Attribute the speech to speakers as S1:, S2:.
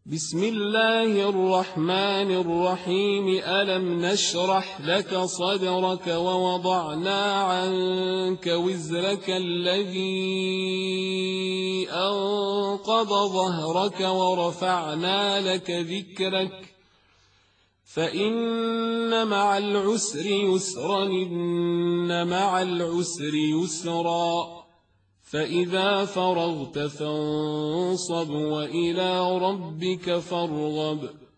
S1: بسم الله الرحمن الرحيم. ألم نشرح لك صدرك ووضعنا عنك وزرك الذي أنقض ظهرك ورفعنا لك ذكرك فإن مع العسر يسرا إن مع العسر يسرا فإذا فرغت فانصب وإلى ربك فارغب.